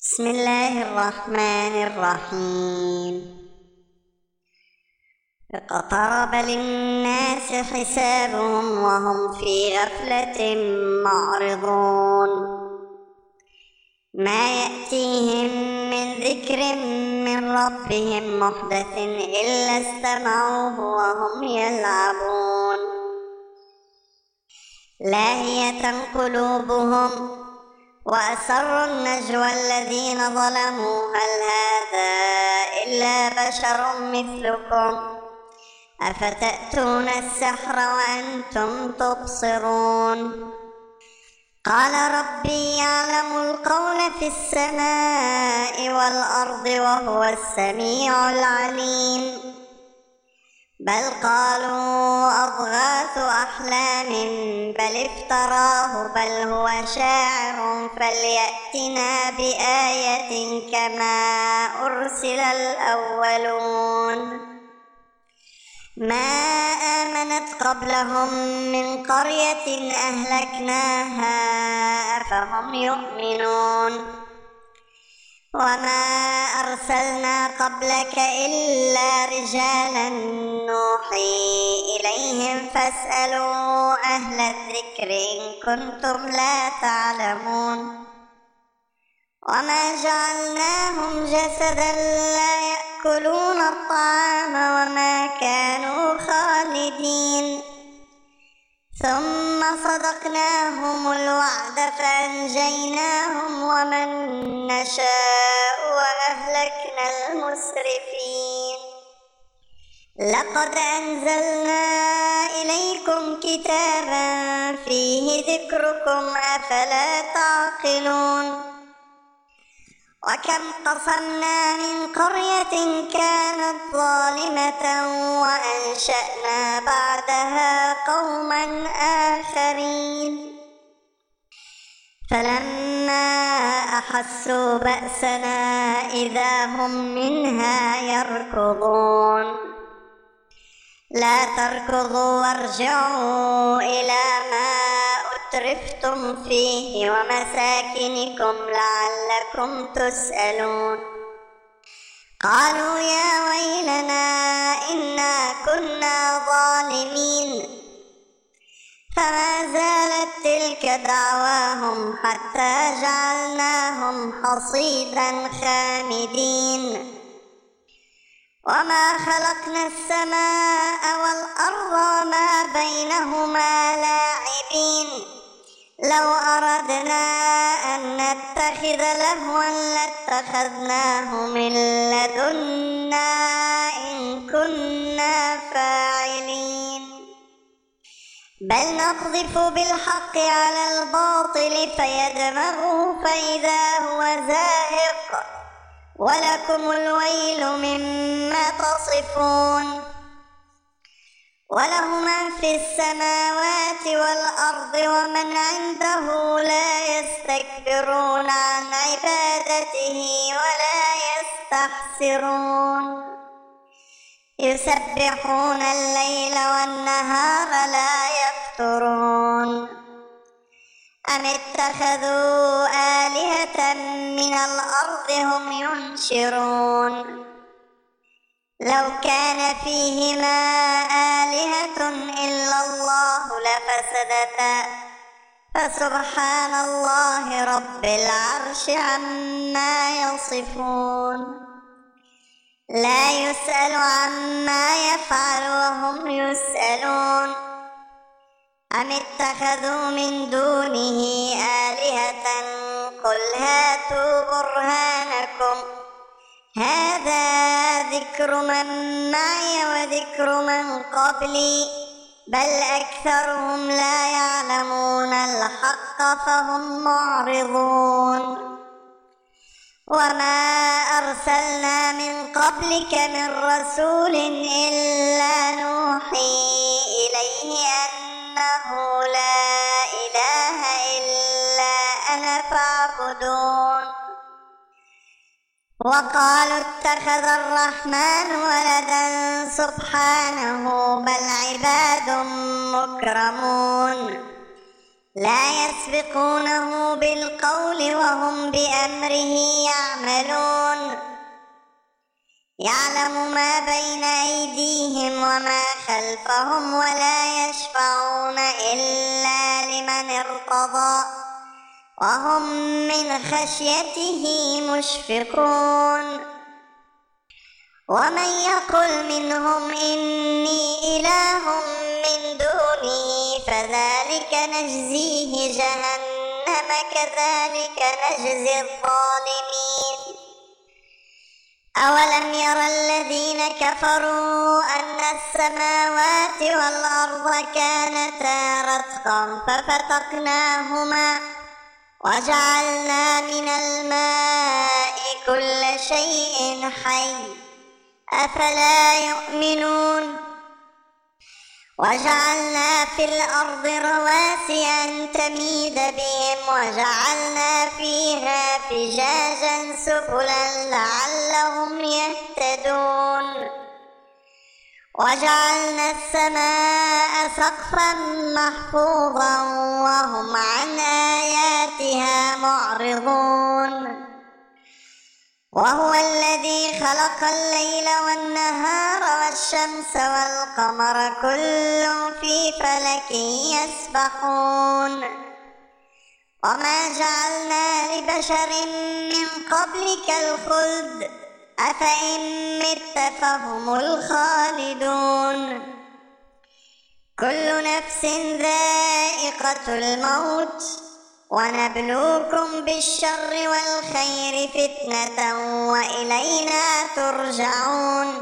بسم الله الرحمن الرحيم. اقترب للناس حسابهم وهم في غفلة معرضون. ما يأتيهم من ذكر من ربهم محدث إلا استمعوه وهم يلعبون. لاهية قلوبهم وأسروا النجوى الذين ظلموا هل هذا إلا بشر مثلكم أفتأتون السحر وأنتم تبصرون. قال ربي يعلم القول في السماء والأرض وهو السميع العليم. بل قالوا أضغاث أحلام بل افتراه بل هو شاعر فليأتنا بآية كما أرسل الأولون. ما آمنت قبلهم من قرية أهلكناها أفهم يؤمنون. وما أرسلنا قبلك إلا رجالا نوحي إليهم فاسألوا أهل الذكر إن كنتم لا تعلمون. وما جعلناهم جسدا لا يأكلون الطعام وما كانوا خالدين. ثم صدقناهم الوعد فأنجيناهم ومن نشاء وأهلكنا المسرفين. لقد أنزلنا إليكم كتابا فيه ذكركم أفلا تعقلون. وكم قصمنا من قرية كانت ظالمة وأنشأنا بعدها قوما آخرين. فلما أحسوا بأسنا إذا هم منها يركضون. لا تركضوا وارجعوا إلى ما أترفتم فيه ومساكنكم لعلكم تسألون. قالوا يا ويلنا إنا كنا ظالمين. فما زالت تلك دعواهم حتى جعلناهم حصيدا خامدين. وما خلقنا السماء والأرض وما بينهما لاعبين. لو أردنا أن نتخذ لهوا لاتخذناه من لدنا إن كنا فاعلين. بل نقذف بالحق على الباطل فيدمغه فإذا هو زاهق ولكم الويل مما تصفون. وله من في السماوات والأرض ومن عنده لا يستكبرون عن عبادته ولا يستحسرون. يسبحون الليل والنهار لا يفترون. أم اتخذوا آلهة من الأرض هم ينشرون. لو كان فيهما آلهة إلا الله لفسدتا فسبحان الله رب العرش عما يصفون. لا يسأل عما يفعل وهم يسألون. أم اتخذوا من دونه آلهة قل هاتوا برهانكم هذا ذكر من معي وذكر من قبلي بل أكثرهم لا يعلمون الحق فهم معرضون. وما أرسلنا من قبلك من رسول إلا نوحي إليه أنه لا إله إلا أنا فاعبدون. وقالوا اتخذ الرحمن ولدا سبحانه بل عباد مكرمون. لا يسبقونه بالقول وهم بأمره يعملون يعلم ما بين أيديهم وما خلفهم ولا يشفعون إلا لمن ارتضى وهم من خشيته مشفقون ومن يقل منهم إني إله من دونه فذلك نجزيه جهنم كذلك نجزي الظالمين أولم ير الذين كفروا أن السماوات والأرض كانتا رتقا ففتقناهما وجعلنا من الماء كل شيء حي أفلا يؤمنون وجعلنا في الأرض رواسي أن تميد بهم وجعلنا فيها فجاجا سبلا لعلهم يهتدون وجعلنا السماء سقفا محفوظا وهم عن آياتها معرضون وهو الذي خلق الليل والنهار والشمس والقمر كل في فلك يسبحون وما جعلنا لبشر من قبلك الخلد أفإن مت فهم الخالدون كل نفس ذائقة الموت ونبلوكم بالشر والخير فتنة وإلينا ترجعون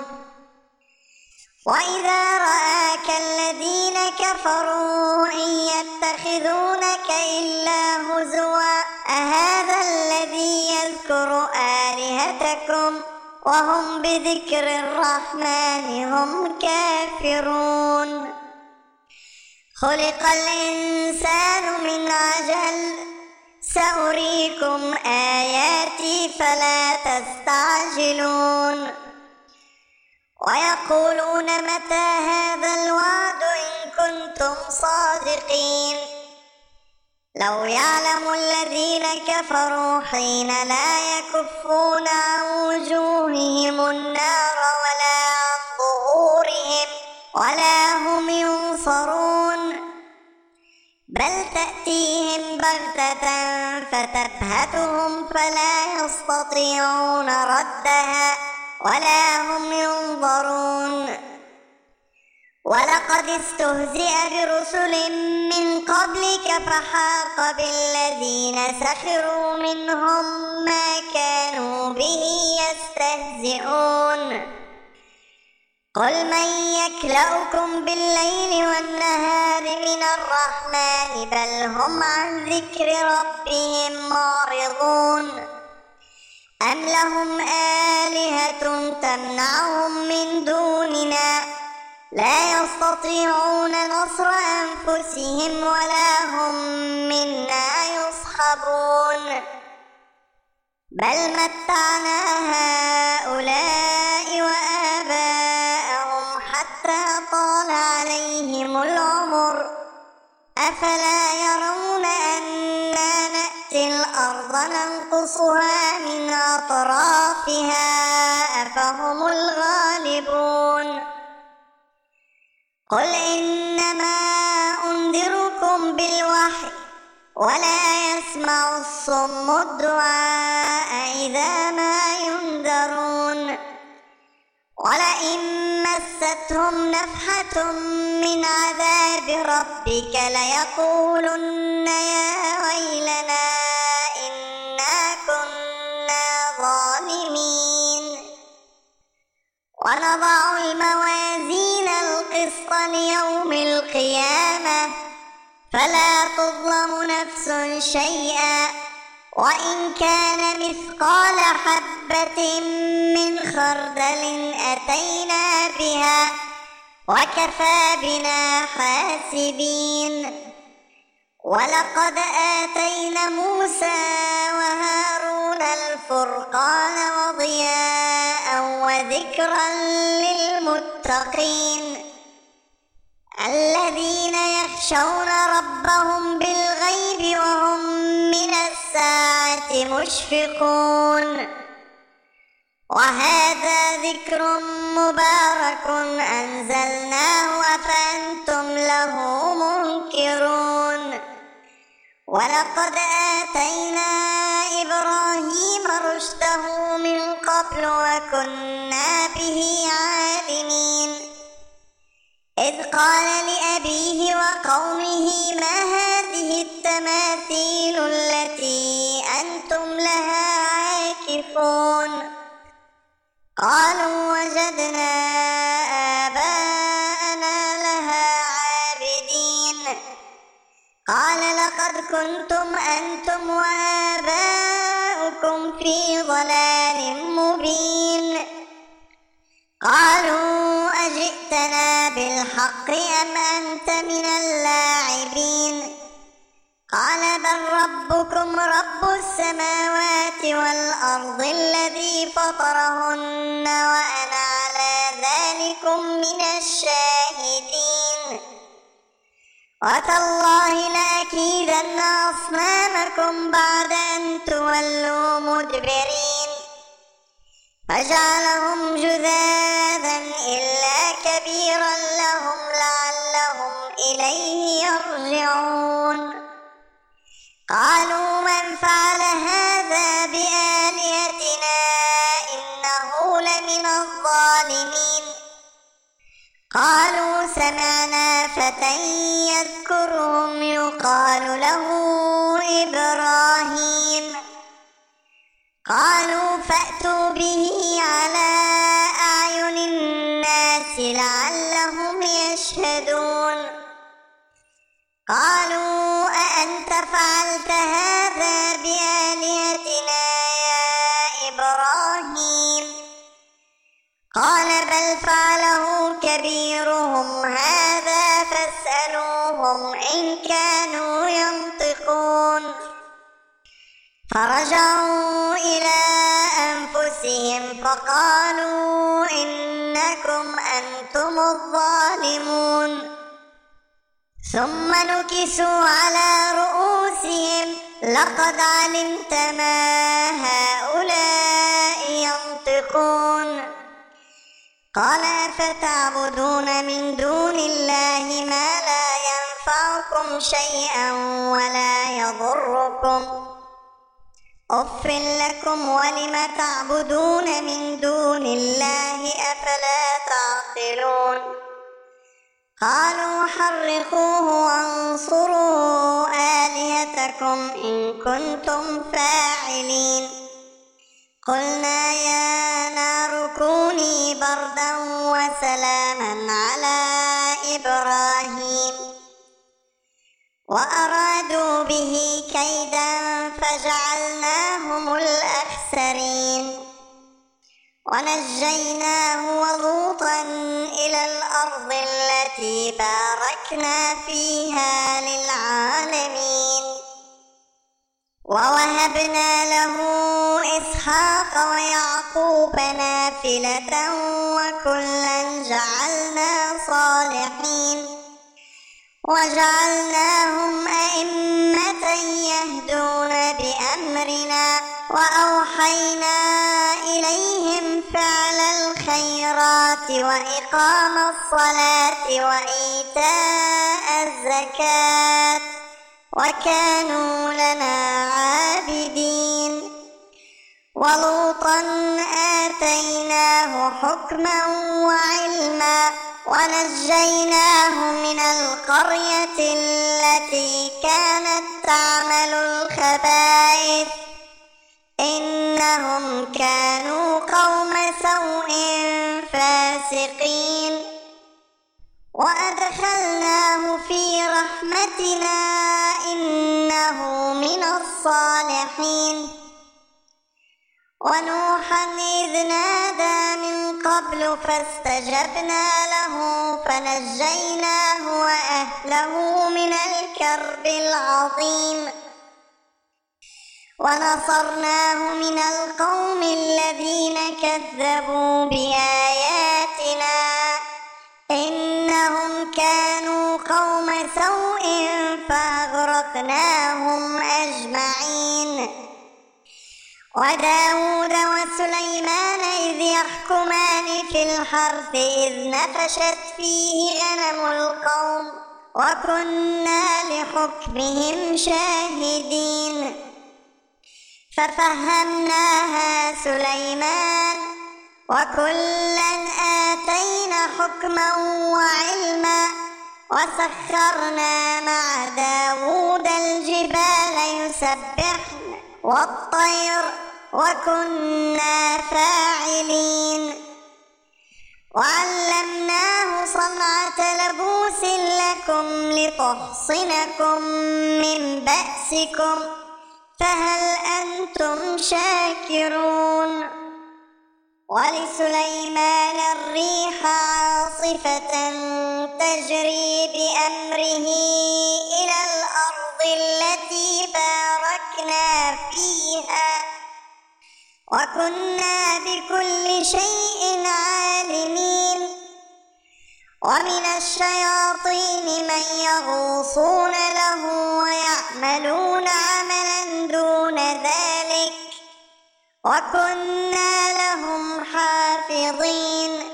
وإذا رآك الذين كفروا إن يتخذونك إلا هزوا أهذا الذي يذكر آلهتكم وهم بذكر الرحمن هم كافرون خلق الإنسان من عجل سأريكم آياتي فلا تستعجلون ويقولون متى هذا الوعد إن كنتم صادقين لو يعلم الذين كفروا حين لا يكفون عن وجوههم النار ولا عن ظهورهم ولا هم ينصرون بل تأتيهم بغتة فتبهتهم فلا يستطيعون ردها ولا هم ينظرون ولقد استهزئ برسل من قبلك فحاق بالذين سخروا منهم ما كانوا به يستهزئون قل من يكلؤكم بالليل والنهار من الرحمن بل هم عن ذكر ربهم معرضون أم لهم آلهة تمنعهم من دوننا لا يستطيعون نصر أنفسهم ولا هم منا يصحبون بل متعنا هؤلاء وآباءهم حتى طال عليهم العمر أفلا يرون أنا نأتي الأرض ننقصها من أطرافها أفهم الغالبون قل إنما أنذركم بالوحي ولا يسمع الصم الدعاء إذا ما ينذرون ولئن مستهم نفحة من عذاب ربك ليقولن يا ويلنا إنا كنا ظالمين ونضع الموازين القسط ليوم القيامة فلا تظلم نفس شيئا وإن كان مثقال حبة من خردل أتينا بها وكفى بنا حاسبين ولقد آتينا موسى وهارون الفرقان وضياء وذكرا للمتقين الذين يخشون ربهم بالغيب الغيب وهم من الساعة مشفقون. وهذا ذكر مبارك أنزلناه أفأنتم له منكرون. ولقد آتينا إبراهيم رشده من قبل وكنا به عالمين. إذ قال لأبيه وقومه ما هذه التماثيل التي أنتم لها عاكفون؟ قالوا وجدنا آباءنا لها عابدين. قال لقد كنتم أنتم وآباؤكم في ضلال مبين. قالوا أجئتنا بالحق أم أنت من اللاعبين؟ قال بل ربكم رب السماوات والأرض الذي فطرهن وأنا على ذلكم من الشاهدين. وتالله لأكيدن أصنامكم بعد أن تولوا مدبرين. فجعلهم جذاذا إلا كبيرا لهم لعلهم إليه يرجعون. قالوا من فعل هذا بآلهتنا إنه لمن الظالمين. قالوا سمعنا فتى يذكرهم يقال له إبراهيم. قالوا فأتوا به على أعين الناس لعلهم يشهدون. قالوا أأنت فعلت هذا بآلهتنا يا إبراهيم؟ قال بل فعله كبيرهم هذا فاسألوهم إن كانوا ينطقون. فرجعوا إلى أنفسهم فقالوا إنكم أنتم الظالمون. ثم نكسوا على رؤوسهم لقد علمت ما هؤلاء ينطقون. قال أفتعبدون من دون الله ما لا ينفعكم شيئا ولا يضركم؟ أف لكم ولم تعبدون من دون الله أفلا تعقلون؟ قالوا حرقوه وانصروا آلهتكم إن كنتم فاعلين. قلنا يا نار كوني بردا وسلاما على إبراهيم. وأرادوا به كيدا فجعلناهم الأخسرين. ونجيناه ولوطا إلى الأرض التي باركنا فيها للعالمين. ووهبنا له إسحاق ويعقوب نافلة وكلا جعلنا صالحين. وجعلناهم أئمة يهدون بأمرنا وأوحينا إليهم فعل الخيرات وإقام الصلاة وإيتاء الزكاة وكانوا لنا عابدين. ولوطا آتيناه حكما وعلما ونجيناه من القرية التي كانت تعمل الخبائث إنهم كانوا قوم سوء فاسقين. وأدخلناه في رحمتنا إنه من الصالحين. ونوحا إذ نادى من قبل فاستجبنا له فنجيناه وأهله من الكرب العظيم. ونصرناه من القوم الذين كذبوا بآياتنا إنهم كانوا قوم سوء فأغرقناهم وأغرقناهم أجمعين. وداود وسليمان إذ يحكمان في الحرث إذ نفشت فيه غنم القوم وكنا لحكمهم شاهدين. ففهمناها سليمان وكلا آتينا حكما وعلما وسخرنا مع داود الجبال يسبحن والطير وكنا فاعلين. وعلمناه صنعة لبوس لكم لتحصنكم من بأسكم فهل أنتم شاكرون؟ ولسليمان الريح عاصفة تجري بأمره إلى الأرض التي باركنا فيها وكنا بكل شيء عالمين. ومن الشياطين من يغوصون له ويعملون عملا دون ذلك وكنا لهم حافظين.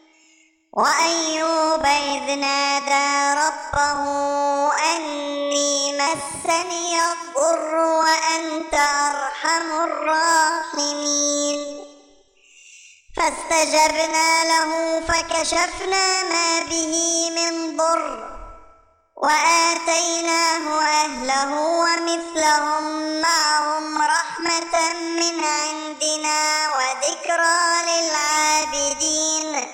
وأيوب إذ نادى ربه أني مسني الضر وأنت أرحم الراحمين. فاستجبنا له فكشفنا ما به من ضر وآتيناه أهله ومثلهم معهم رحمة من عندنا وذكرى للعابدين.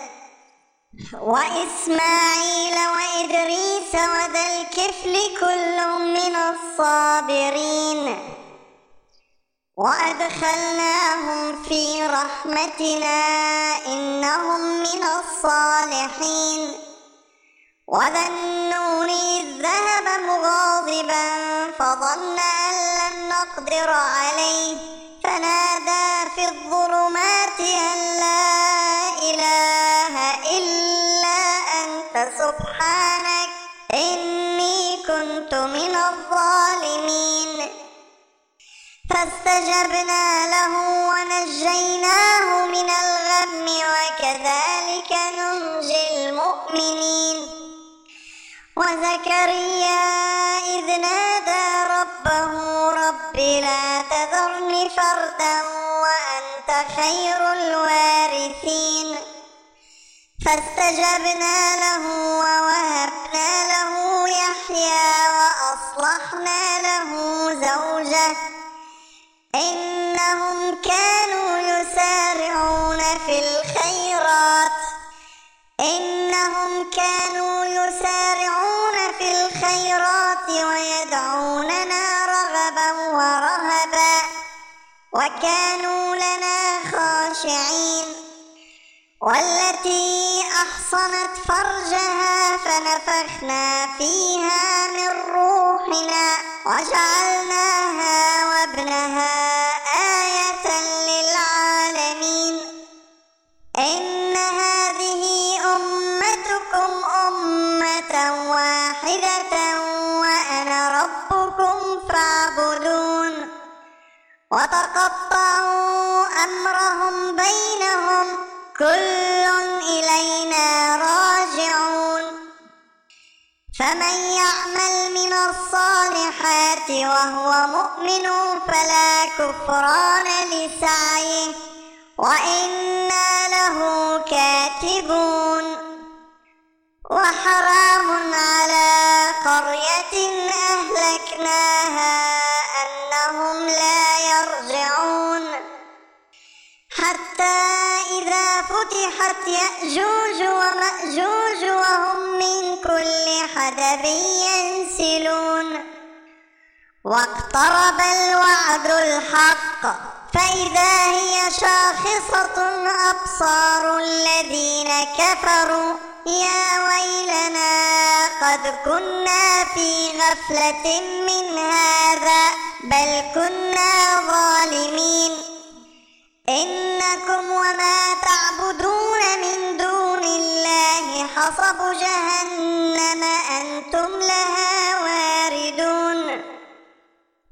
وإسماعيل وإدريس وذا الكفل كل من الصابرين وأدخلناهم في رحمتنا إنهم من الصالحين. وذا النون إذ ذهب مغاضبا فظن أن لن نقدر عليه فنادى في الظلمات أن لا إله إلا أنت سبحانك إني كنت من الظالمين. فاستجبنا له ونجيناه من الغم وكذلك ننجي المؤمنين. وزكريا إذ نادى ربه رب لا تذرني فردا وأنت خير الوارثين. فاستجبنا له ووهبنا له يحيى وأصلحنا له زوجه إنهم كانوا يسارعون في الخيرات ويدعوننا رغبا ورهبا وكانوا لنا خاشعين. والتي أحصنت فرجها فنفخنا فيها من روحنا وجعلناها وابنها آية للعالمين. إن هذه أمتكم أمة واحدة وأنا ربكم فاعبدون. وتقطعوا أمرهم بينهم كل إلينا راجعون. فمن يعمل من الصالحات وهو مؤمن فلا كفران لسعيه وإنا له كاتبون. وحرام على قرية أهلكناها أنهم لا يرجعون حتى إذا فتحت يأجوج ومأجوج وهم من كل حدب ينسلون. واقترب الوعد الحق فإذا هي شاخصة أبصار الذين كفروا يا ويلنا قد كنا في غفلة من هذا بل كنا ظالمين. إنكم وما تعبدون من دون الله حصب جهنم أنتم لها واردون.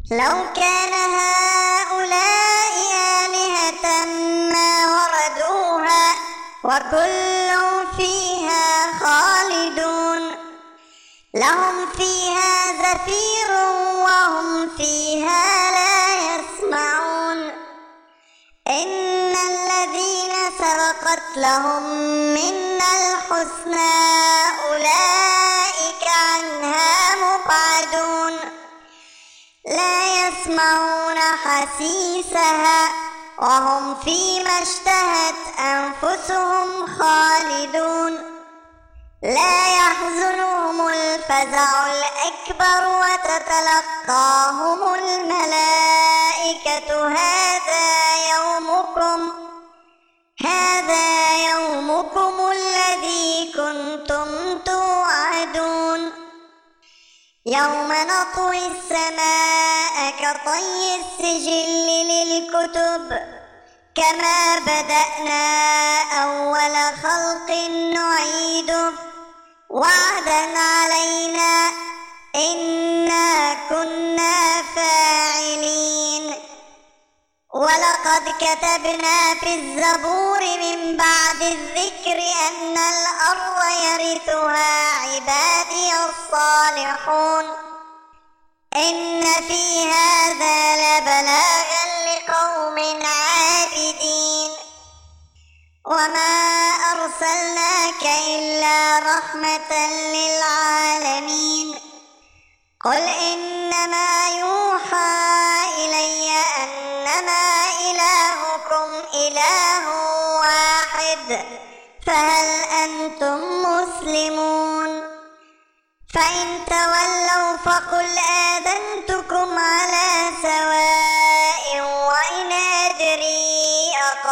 لو كان هؤلاء آلهة ما وردوها وكل فيها خالدون لهم فيها زفير وهم فيها لا يسمعون إن الذين سبقت لهم منا الحسنى أولئك عنها مبعدون لا يسمعون حسيسها وهم فيما اشتهت أنفسهم خالدون لا يحزنهم الفزع الأكبر وتتلقاهم الملائكة هذا يومكم الذي كنتم توعدون يوم نطوي السماء كطي السجل للكتب كما بدأنا أول خلق نعيده وعدا علينا إنا كنا فاعلين ولقد كتبنا في الزبور من بعد الذكر أن الأرض يرثها عبادي الصالحون إن في هذا لبلاغا لقوم عابدين وما أرسلناك إلا رحمة للعالمين قل إنما يوحى إلي أنما إلهكم إله واحد فهل أنتم مسلمون فإن تولوا فقل آذنتكم على سواء وإن أدري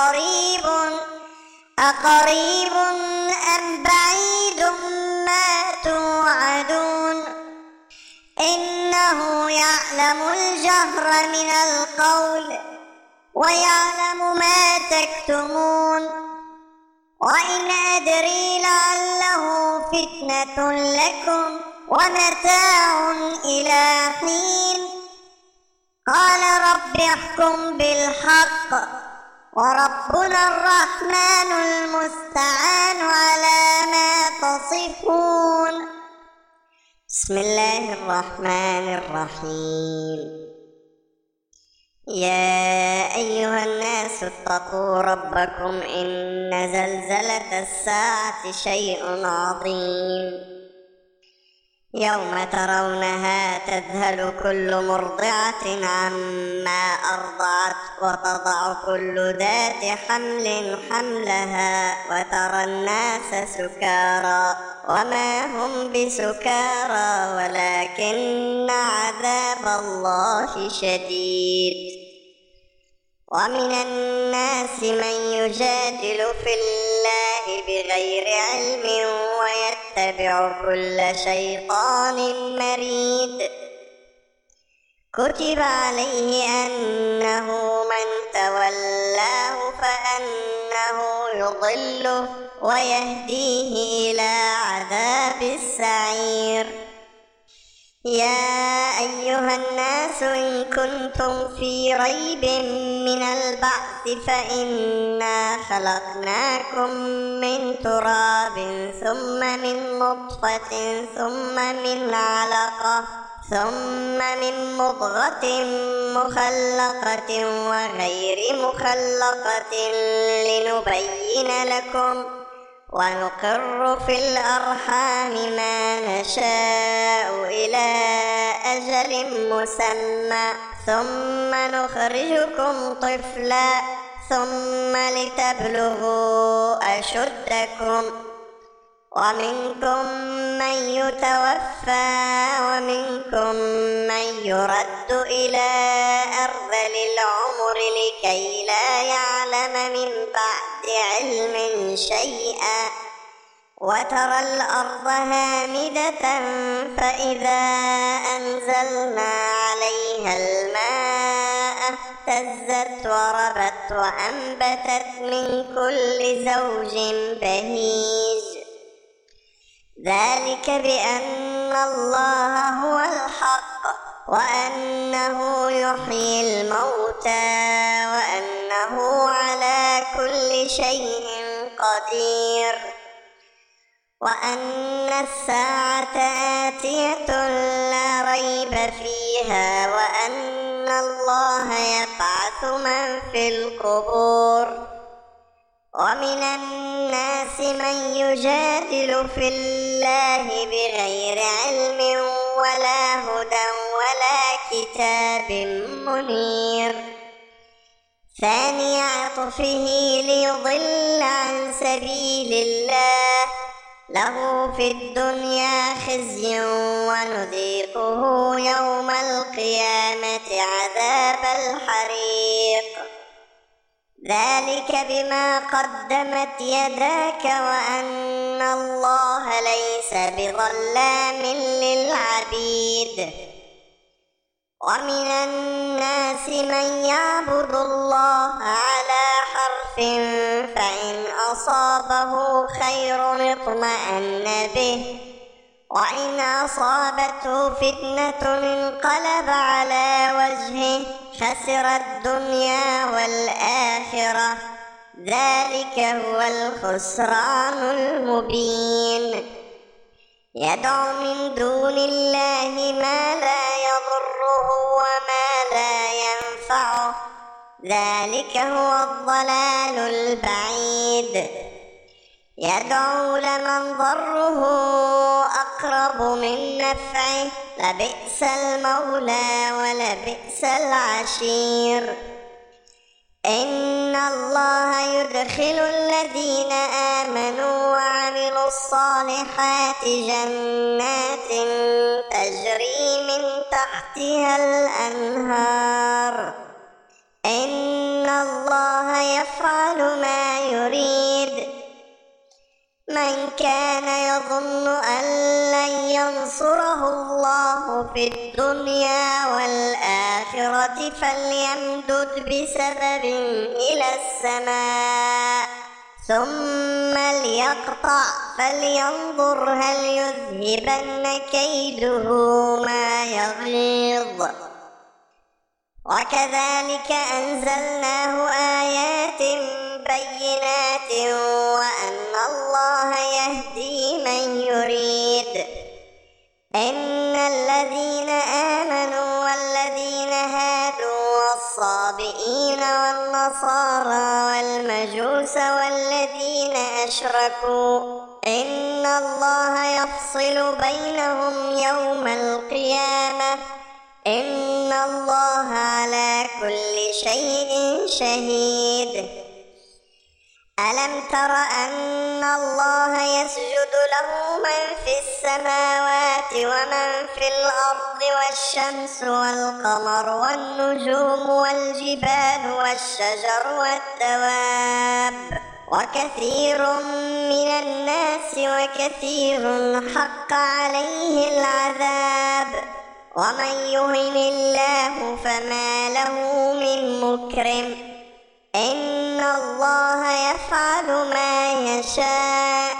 أقريب أم بعيد ما توعدون إنه يعلم الجهر من القول ويعلم ما تكتمون وإن أدري لعله فتنة لكم ومتاع إلى حين قال رب احكم بالحق وربنا الرحمن المستعان على ما تصفون بسم الله الرحمن الرحيم يا أيها الناس اتقوا ربكم إن زلزلة الساعة شيء عظيم يوم ترونها تذهل كل مرضعة عما أرضعت وتضع كل ذات حمل حملها وترى الناس سكارى وما هم بسكارى ولكن عذاب الله شديد ومن الناس من يجادل في الله بغير علم ويتبع كل شيطان مريد كتب عليه أنه من تولاه فأنه يضله ويهديه إلى عذاب السعير يا أيها الناس إن كنتم في ريب من البعث فإنا خلقناكم من تراب ثم من نطفة ثم من علقة ثم من مضغة مخلقة وغير مخلقة لنبين لكم ونقر في الأرحام ما نشاء إلى أجل مسمى ثم نخرجكم طفلا ثم لتبلغوا أشدكم ومنكم من يتوفى ومنكم من يرد إلى أرذل العمر لكي لا يعلم من بعد علم شيئا وترى الأرض هامدة فإذا أنزلنا عليها الماء اهتزت وربت وأنبتت من كل زوج بهيج ذلك بأن الله هو الحق وأنه يحيي الموتى وأنه على كل شيء قدير وأن الساعة آتية لا ريب فيها وأن الله يبعث من في القبور ومن الناس من يجادل في الله بغير علم ولا هدى ولا كتاب منير ثاني عطفه ليضل عن سبيل الله له في الدنيا خزي ونذيقه يوم القيامة عذاب الحريق ذلك بما قدمت يداك وأن الله ليس بظلام للعبيد ومن الناس من يعبد الله على حرف فإن أصابه خير اطمأن به وإن أصابته فتنة انقلب على وجهه خسر الدنيا والآخرة ذلك هو الخسران المبين يدعو من دون الله ما لا يضره وما لا ينفعه ذلك هو الضلال البعيد يدعو لمن ضره أقرب من نفعه لبئس المولى ولبئس العشير إن الله يدخل الذين آمنوا وعملوا الصالحات جنات تجري من تحتها الأنهار إن الله يفعل ما يريد من كان يظن أن لن ينصره الله في الدنيا والآخرة فليمدد بسبب إلى السماء ثم ليقطع فلينظر هل يذهبن كيده ما يغيظ وكذلك أنزلناه آيات بينات وأن الله يهدي من يريد إن الذين آمنوا والذين هادوا والصابئين والنصارى والمجوس والذين أشركوا إن الله يفصل بينهم يوم القيامة إن الله على كل شيء شهيد ألم تر أن الله يسجد له من في السماوات ومن في الأرض والشمس والقمر والنجوم والجبال والشجر والدواب وكثير من الناس وكثير حق عليه العذاب ومن يهن الله فما له من مكرم إن الله يفعل ما يشاء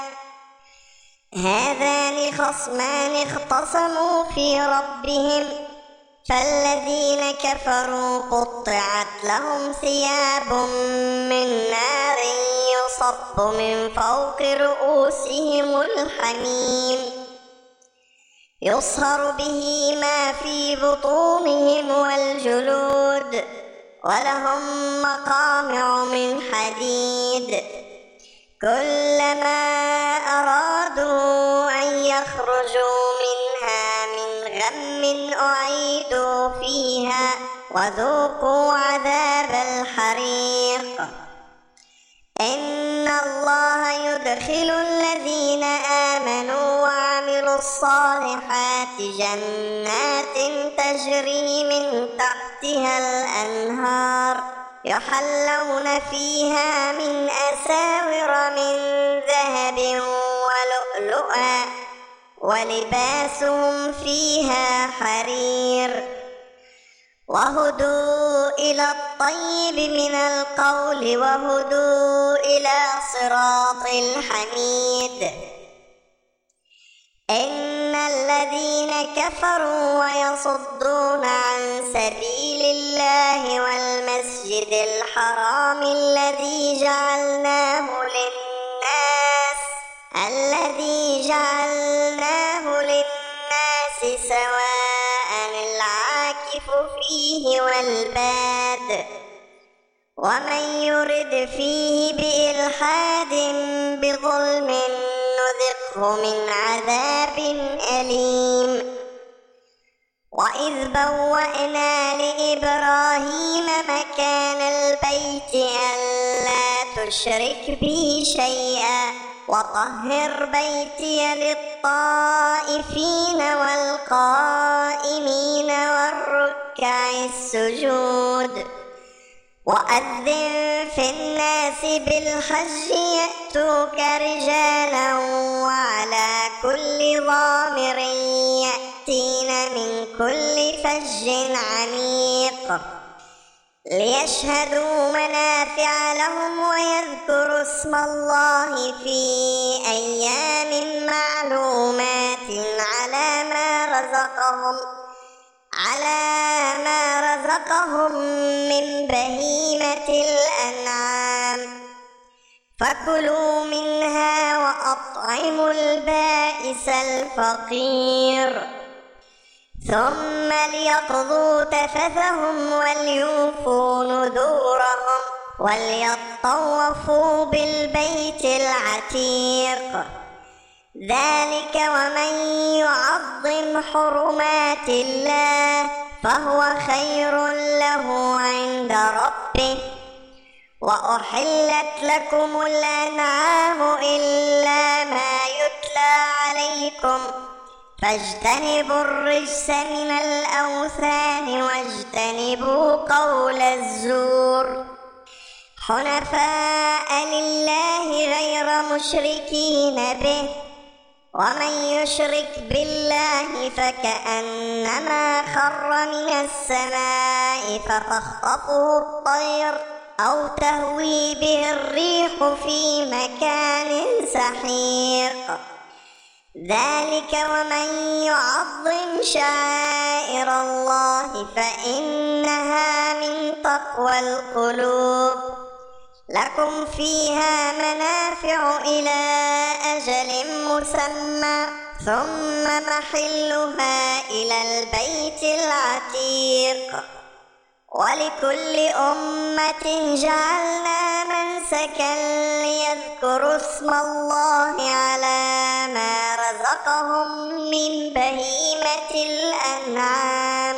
هذان خصمان اختصموا في ربهم فالذين كفروا قطعت لهم ثياب من نار يصب من فوق رؤوسهم الحميم يصهر به ما في بطونهم والجلود ولهم مقامع من حديد كلما أرادوا أن يخرجوا منها من غم أعيدوا فيها وذوقوا عذاب الحريق إن الله يدخل الذين آمنوا وعملوا الصالحات جنات تجري من تحتها الأنهار يحلون فيها من أساور من ذهب ولؤلؤا ولباسهم فيها حرير وهدوا إلى الطيب من القول وهدوا إلى صراط الحميد إن الذين كفروا ويصدون عن سبيل الله والمسجد الحرام الذي جعلناه للناس سواء العاكف فيه والباد ومن يرد فيه بإلحاد بظلم نذقه من عذاب أليم. وإذ بوأنا لإبراهيم مكان البيت ألا تشرك بي شيئا وطهر بيتي للطائفين والقائمين والركع السجود. وأذن في الناس بالحج يأتوك رجالا وعلى كل ضامر يأتين من كل فج عميق ليشهدوا منافع لهم ويذكروا اسم الله في أيام معلومات على ما رزقهم من بهيمة الأنعام فكلوا منها وأطعموا البائس الفقير ثم ليقضوا تفثهم وليوفوا نذورهم وليطوفوا بالبيت العتيق. ذلك ومن يعظم حرمات الله فهو خير له عند ربه. وأحلت لكم الأنعام إلا ما يتلى عليكم فاجتنبوا الرجس من الأوثان واجتنبوا قول الزور حنفاء لله غير مشركين به ومن يشرك بالله فكأنما خر من السماء فتخطفه الطير أو تهوي به الريح في مكان سحيق. ذلك ومن يعظم شعائر الله فإنها من تقوى القلوب. لكم فيها منافع إلى أجل مسمى ثم محلها إلى البيت العتيق. ولكل أمة جعلنا منسكا ليذكروا اسم الله على ما رزقهم من بهيمة الأنعام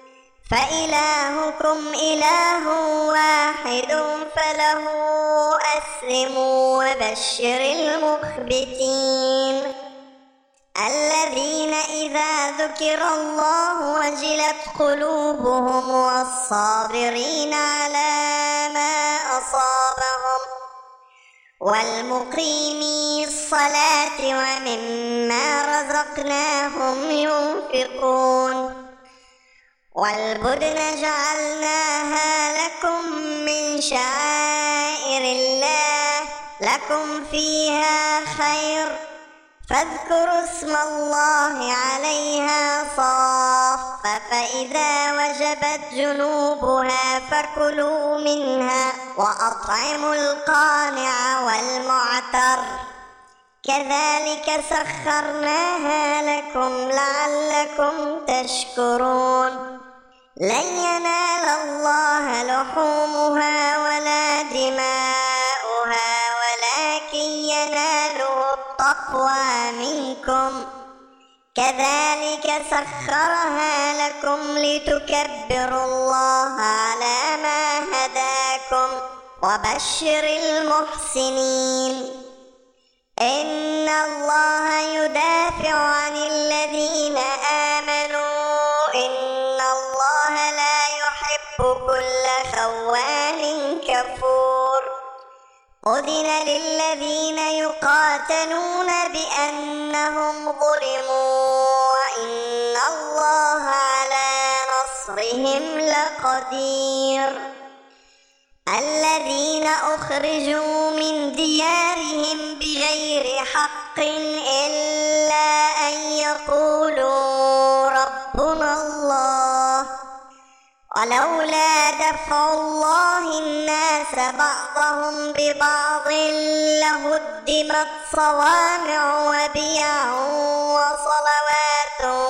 فإلهكم إله واحد فله أسلموا وبشر المخبتين الذين إذا ذكر الله وجلت قلوبهم والصابرين على ما أصابهم والمقيمي الصلاة ومما رزقناهم ينفقون. والبدن جعلناها لكم من شعائر الله لكم فيها خير فاذكروا اسم الله عليها صاف فإذا وجبت جنوبها فكلوا منها وأطعموا القانع والمعتر كذلك سخرناها لكم لعلكم تشكرون. لن ينال الله لحومها ولا دماؤها ولكن يناله التقوى منكم كذلك سخرها لكم لتكبروا الله على ما هداكم وبشر المحسنين. إن الله يدافع عن الذين آمنوا إن الله لا يحب كل خوان كفور. أذن للذين يقاتلون بأنهم ظلموا وإن الله على نصرهم لقدير. الذين أخرجوا من ديارهم بغير حق إلا أن يقولوا ربنا الله ولولا دفع الله الناس بعضهم ببعض لهدمت صوامع وبيع وصلوات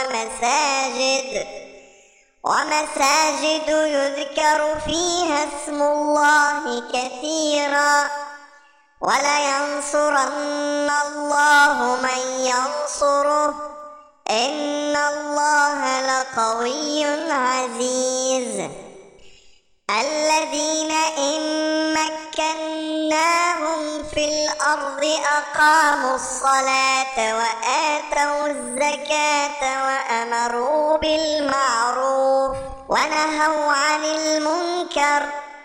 ومساجد يذكر فيها اسم الله كثيرا ولينصرن الله من ينصره إن الله لقوي عزيز. الذين إن مكناهم في الأرض أقاموا الصلاة وآتوا الزكاة وأمروا بالمعروف ونهوا عن المنكر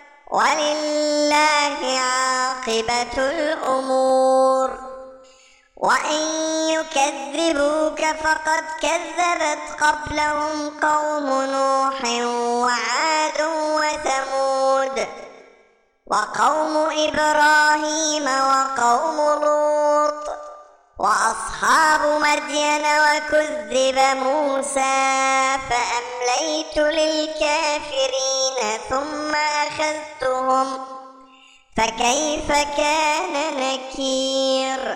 ولله عاقبة الأمور. وإن يكذبوك فقد كذبت قبلهم قوم نوح وعاد وثمود وقوم إبراهيم وقوم لوط وأصحاب مدين وكذب موسى فأمليت للكافرين ثم أخذتهم فكيف كان نكير.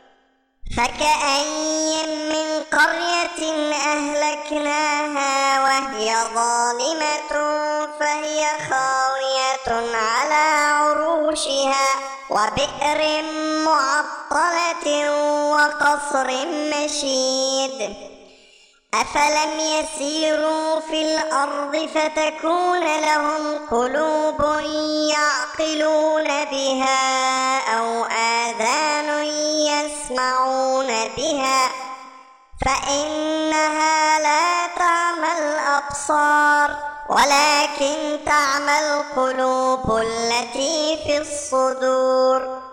فكأين من قرية أهلكناها وهي ظالمة فهي خاوية على عروشها وبئر معطلة وقصر مشيد. أفلم يسيروا في الأرض فتكون لهم قلوب يعقلون بها أو آذان يسمعون بها فإنها لا تعمى الأبصار ولكن تعمى القلوب التي في الصدور.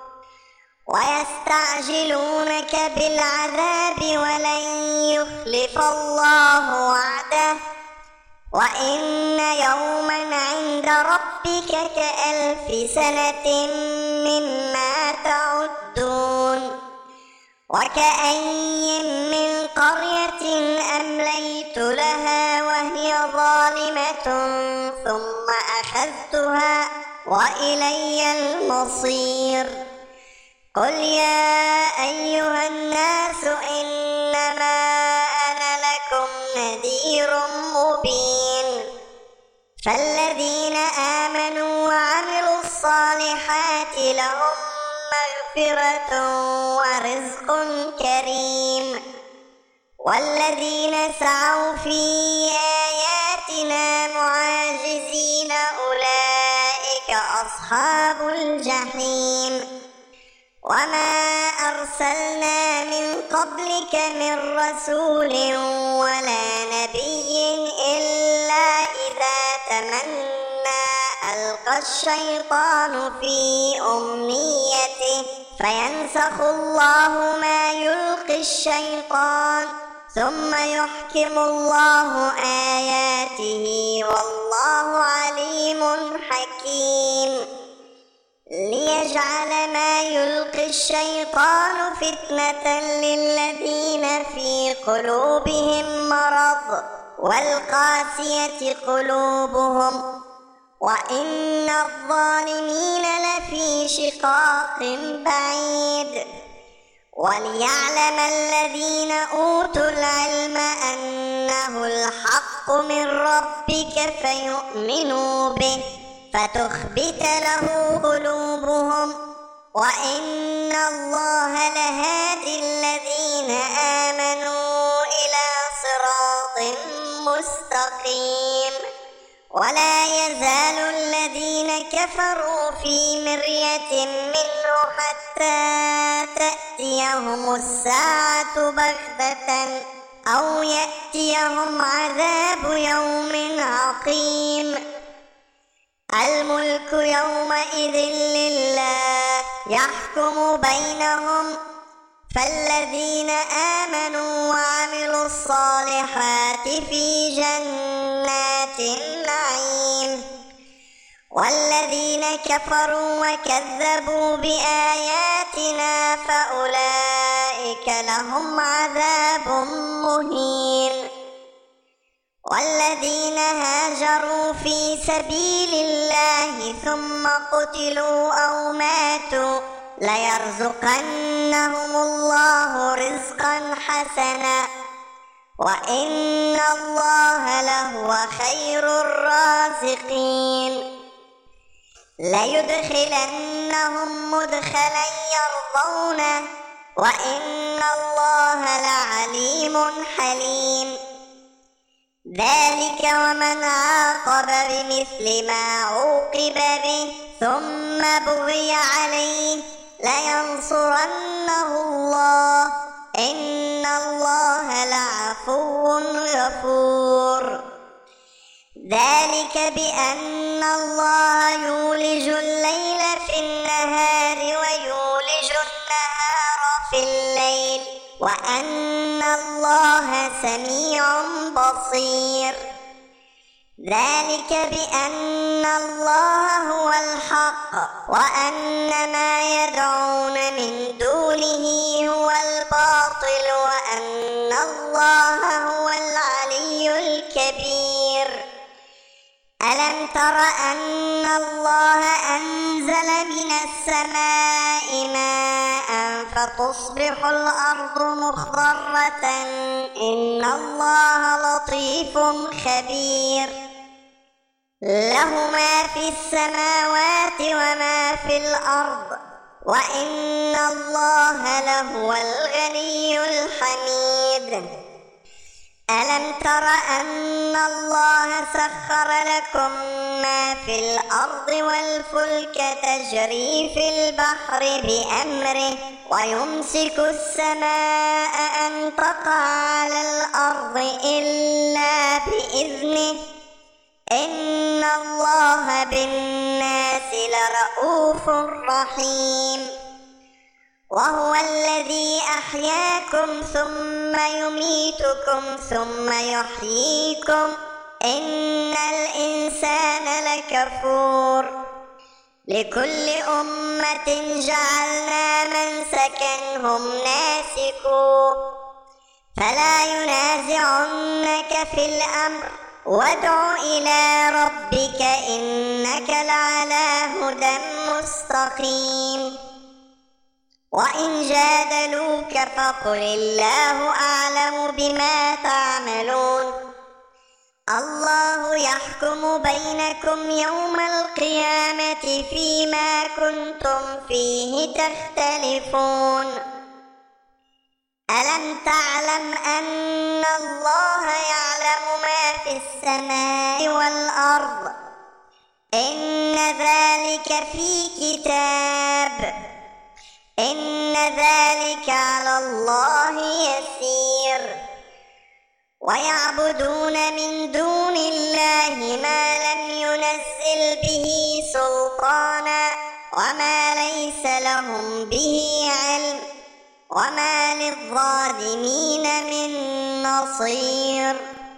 ويستعجلونك بالعذاب ولن يخلف الله وعده وإن يوما عند ربك كألف سنة مما تعدون. وكأين من قرية أمليت لها وهي ظالمة ثم أخذتها وإلي المصير. قل يا أيها الناس إنما أنا لكم نذير مبين. فالذين آمنوا وعملوا الصالحات لهم مغفرة ورزق كريم. والذين سعوا في آياتنا معاجزين أولئك أصحاب الجحيم. وما أرسلنا من قبلك من رسول ولا نبي إلا إذا تمنى ألقى الشيطان في أمنيته فينسخ الله ما يلقي الشيطان ثم يحكم الله آياته والله عليم حكيم. ليجعل ما يلقي الشيطان فتنة للذين في قلوبهم مرض والقاسية قلوبهم وإن الظالمين لفي شقاق بعيد. وليعلم الذين أوتوا العلم أنه الحق من ربك فيؤمنوا به فتخبت له قلوبهم وإن الله لهادي الذين آمنوا إلى صراط مستقيم. ولا يزال الذين كفروا في مرية منه حتى تأتيهم الساعة بغتة أو يأتيهم عذاب يوم عقيم. الملك يومئذ لله يحكم بينهم فالذين آمنوا وعملوا الصالحات في جنات النعيم والذين كفروا وكذبوا بآياتنا فأولئك لهم عذاب مهين. والذين هاجروا في سبيل الله ثم قتلوا أو ماتوا ليرزقنهم الله رزقا حسنا وإن الله لهو خير الرازقين. ليدخلنهم مدخلا يرضونه وإن الله لعليم حليم. ذلك ومن عاقب بمثل ما عوقب به ثم بغي عليه لينصرنه الله إن الله لعفو غفور. ذلك بأن الله يولج الليل في النهار ويولج النهار في الليل وأن الله سميع بصير. ذلك بأن الله هو الحق وأن ما يدعون من دونه هو الباطل وأن الله هو العلي الكبير. ألم تر أن الله أنزل من السماء ماء فتصبح الأرض مخضرة إن الله لطيف خبير. له ما في السماوات وما في الأرض وإن الله لهو الغني الحميد. ألم تر أن الله سخر لكم ما في الأرض والفلك تجري في البحر بأمره ويمسك السماء أن تقع على الأرض إلا بإذنه إن الله بالناس لرءوف رحيم. وهو الذي أحياكم ثم يميتكم ثم يحييكم إن الإنسان لكفور. لكل أمة جعلنا منسكا هم ناسكوه فلا ينازعنك في الأمر وادع إلى ربك إنك لعلى هدى مستقيم. وإن جادلوك فقل الله أعلم بما تعملون. الله يحكم بينكم يوم القيامة فيما كنتم فيه تختلفون. ألم تعلم أن الله يعلم ما في السماء والأرض إن ذلك في كتاب إن ذلك على الله يسير. ويعبدون من دون الله ما لم ينزل به سلطانا وما ليس لهم به علم وما للظالمين من نصير.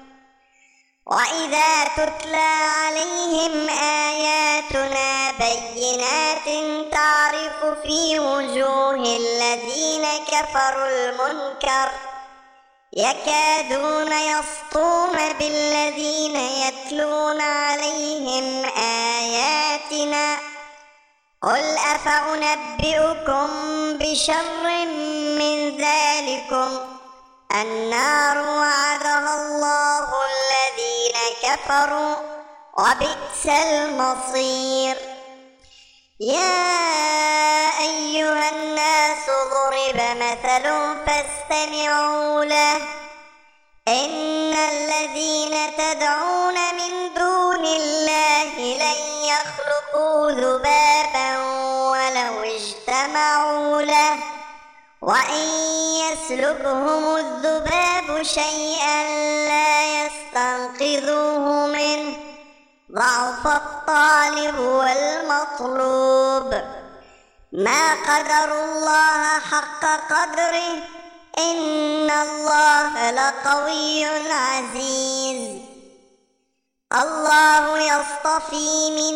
وإذا تتلى عليهم آياتنا بينات تعرف في وجوه الذين كفروا المنكر يكادون يسطون بالذين يتلون عليهم آياتنا قل أفأنبئكم بشر من ذلكم النار وعدها الله الذين كفروا وبئس المصير. يا أيها الناس ضرب مثل فاستمعوا له إن الذين تدعون من دون الله لن يخلقوا ذبابا ولو اجتمعوا له وإن يسلبهم الذباب شيئا لا يستنقذوه منه ضعف الطالب والمطلوب. ما قدروا الله حق قدره إن الله لقوي عزيز. الله يصطفي من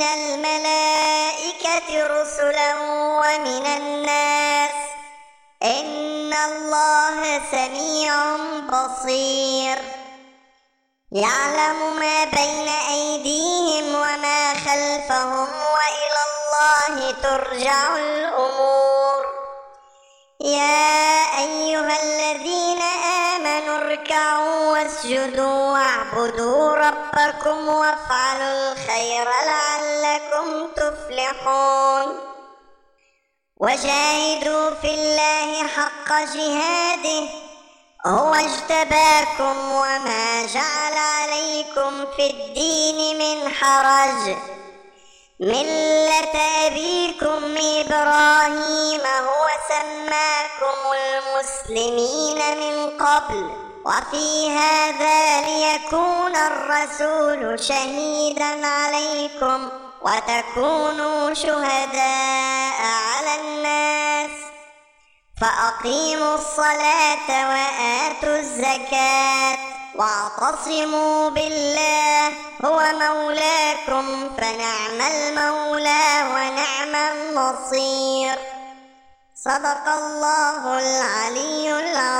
الملائكة رسلا ومن الناس إن الله سميع بصير يعلم ما بين أيديهم وما خلفهم وإلى الله ترجع الأمور يا أيها الذين آمنوا اركعوا واسجدوا واعبدوا ربكم وافعلوا الخير لعلكم تفلحون وجاهدوا في الله حق جهاده هو اجتباكم وما جعل عليكم في الدين من حرج ملة أبيكم إبراهيم هو سماكم المسلمين من قبل وفي هذا ليكون الرسول شهيدا عليكم وتكونوا شهداء على الناس فأقيموا الصلاة وآتوا الزكاة واعتصموا بالله هو مولاكم فنعم المولى ونعم النصير صدق الله العلي العظيم.